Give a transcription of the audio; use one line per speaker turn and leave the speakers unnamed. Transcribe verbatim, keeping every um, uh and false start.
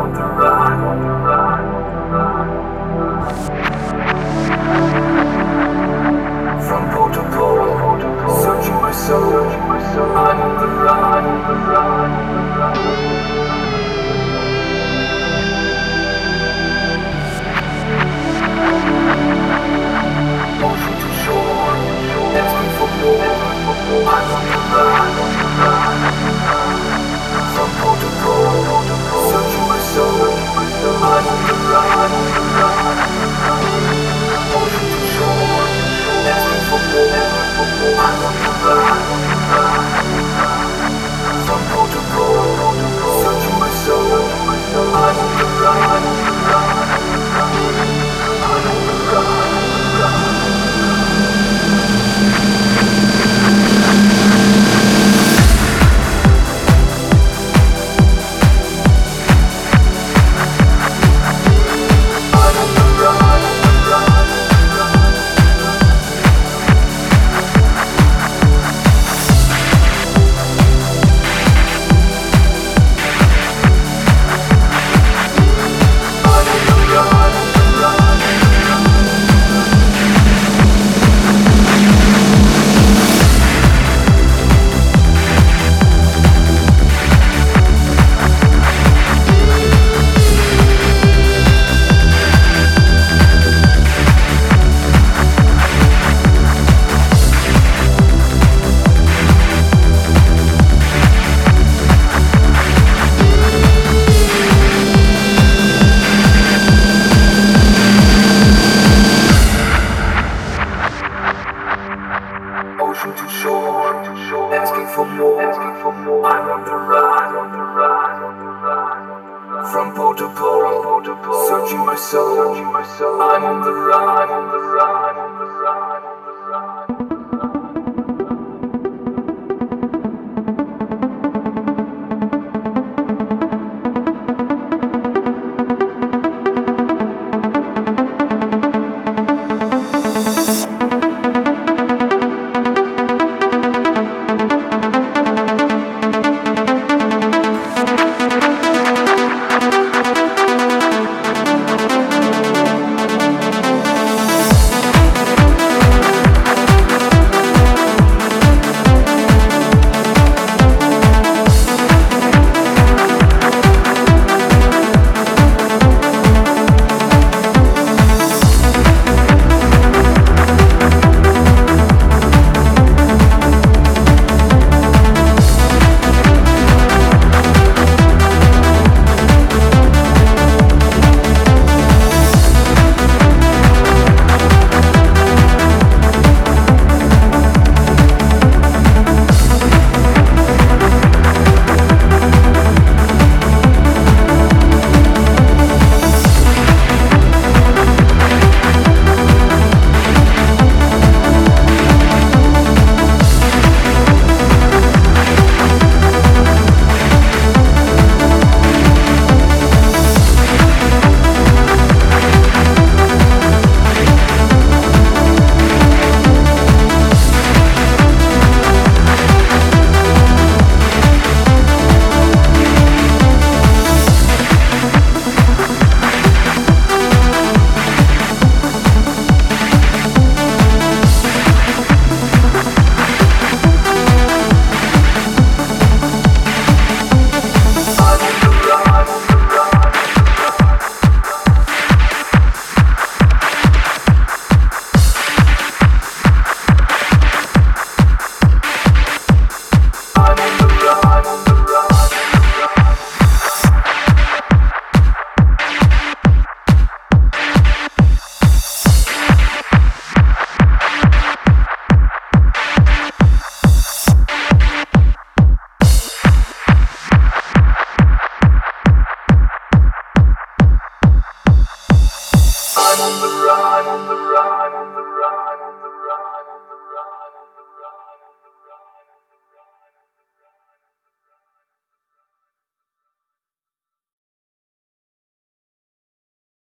on the run. From pole to pole, searching my soul. I'm on the run. Ocean to shore, asking for more. I'm on the run. From pole to pole, searching my soul. I'm on the run. Ocean to shore, asking for more. I'm on the run. From pole to pole, searching my soul. I'm on the run. I'm on the run. Ocean to shore, asking for more. I'm on the run. From pole to pole, searching my soul. I'm on the run.